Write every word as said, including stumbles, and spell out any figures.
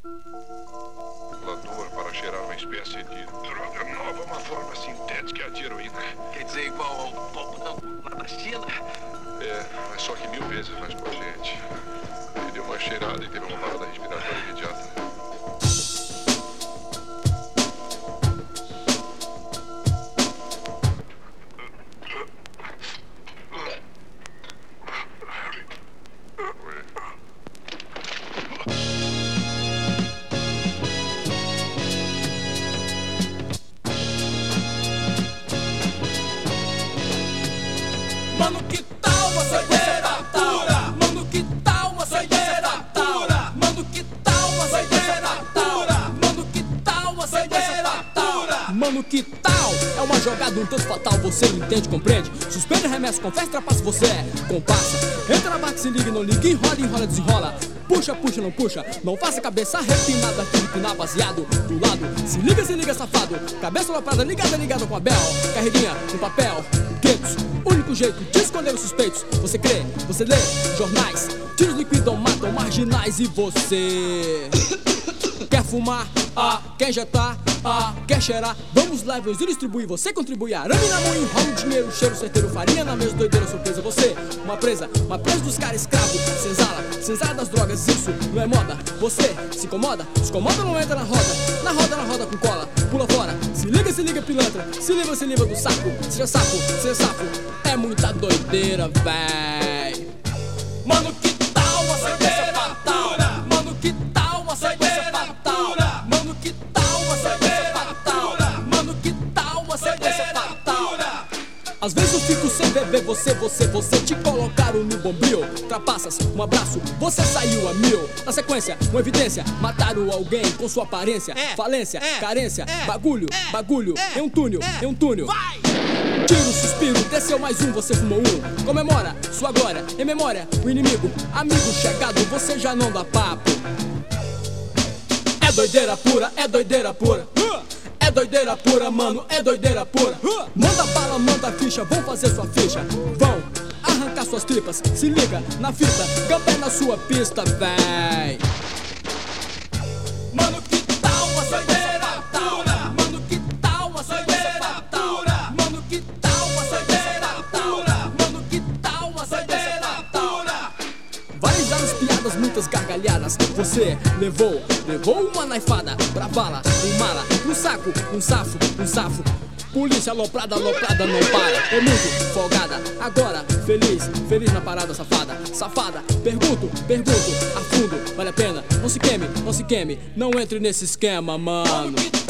Lador para cheirar uma espécie de droga nova, uma forma sintética de heroína. Quer dizer, igual ao pó lá da China? É, mas só que mil vezes mais potente. Ele deu uma cheirada e teve uma parada respiratória imediata. Mano, que tal uma saideira pura? Mano, que tal uma saideira pura? Mano, que tal uma saideira pura? Mano, que tal uma saideira pura? Mano, que tal? É uma jogada um tanto fatal, você entende, compreende? Suspende, arremessa, confessa, trapaça, você é compassa. Entra na barca, se liga, não liga, enrola, enrola, desenrola. Puxa, puxa, não puxa, não faça cabeça arrepinada, aquele pinar baseado do lado. Se liga, se liga, safado, cabeça loprada, ligada, ligada com a Bel. Carreirinha no papel, guetos, único jeito de esconder os suspeitos. Você crê, você lê jornais, tiros liquidam, matam marginais. E você quer fumar? Ah, quer injetar? Ah, quer cheirar? Vamos lá, vamos distribuir. Você contribui, arame na mão, enrola o dinheiro, cheiro certeiro, farinha na mesa, doideira, surpresa. Você, uma presa, uma presa dos caras escravo, senzala, senzala das drogas, isso não é moda. Você se incomoda, se incomoda, não entra na roda, na roda, na roda com cola, pula fora. Se liga, se liga, pilantra, se livra, se livra do saco. Seja sapo, seja sapo, é muita doideira, véi. Mano, que tal uma saideira pura? Mano, que tal uma saideira pura? Mano, que tal uma saideira pura? Mano, que tal uma saideira pura? Às vezes eu fico sem beber, você, você, você te colocaram no bombril. Trapaças, um abraço, você saiu a mil. Na sequência, uma evidência, mataram alguém com sua aparência. É, Falência, é, carência, é, bagulho, é, bagulho, é, em um túnel, é, em um túnel. Vai! Tiro, suspiro, desceu mais um, você fumou um. Comemora sua glória, em memória, o inimigo, amigo chegado, você já não dá papo. É doideira pura, é doideira pura. É doideira pura, mano, é doideira pura. Manda bala, manda ficha, vão fazer sua ficha. Vão arrancar suas tripas, se liga na fita, gambé na sua pista, véi. Mano, que tal uma saideira pura? Mano, que tal uma saideira pura? Mano, que tal uma saideira pura? Mano, que tal uma saideira pura? Várias anos, piadas, muitas gargalhadas. Você levou, levou uma naifada pra bala, um mala, um saco, um safo, um safo. Polícia aloprada, aloprada, não para. É muito folgada, agora feliz, feliz na parada safada. Safada, pergunto, pergunto, a fundo, vale a pena. Não se queime, não se queime, não entre nesse esquema, mano.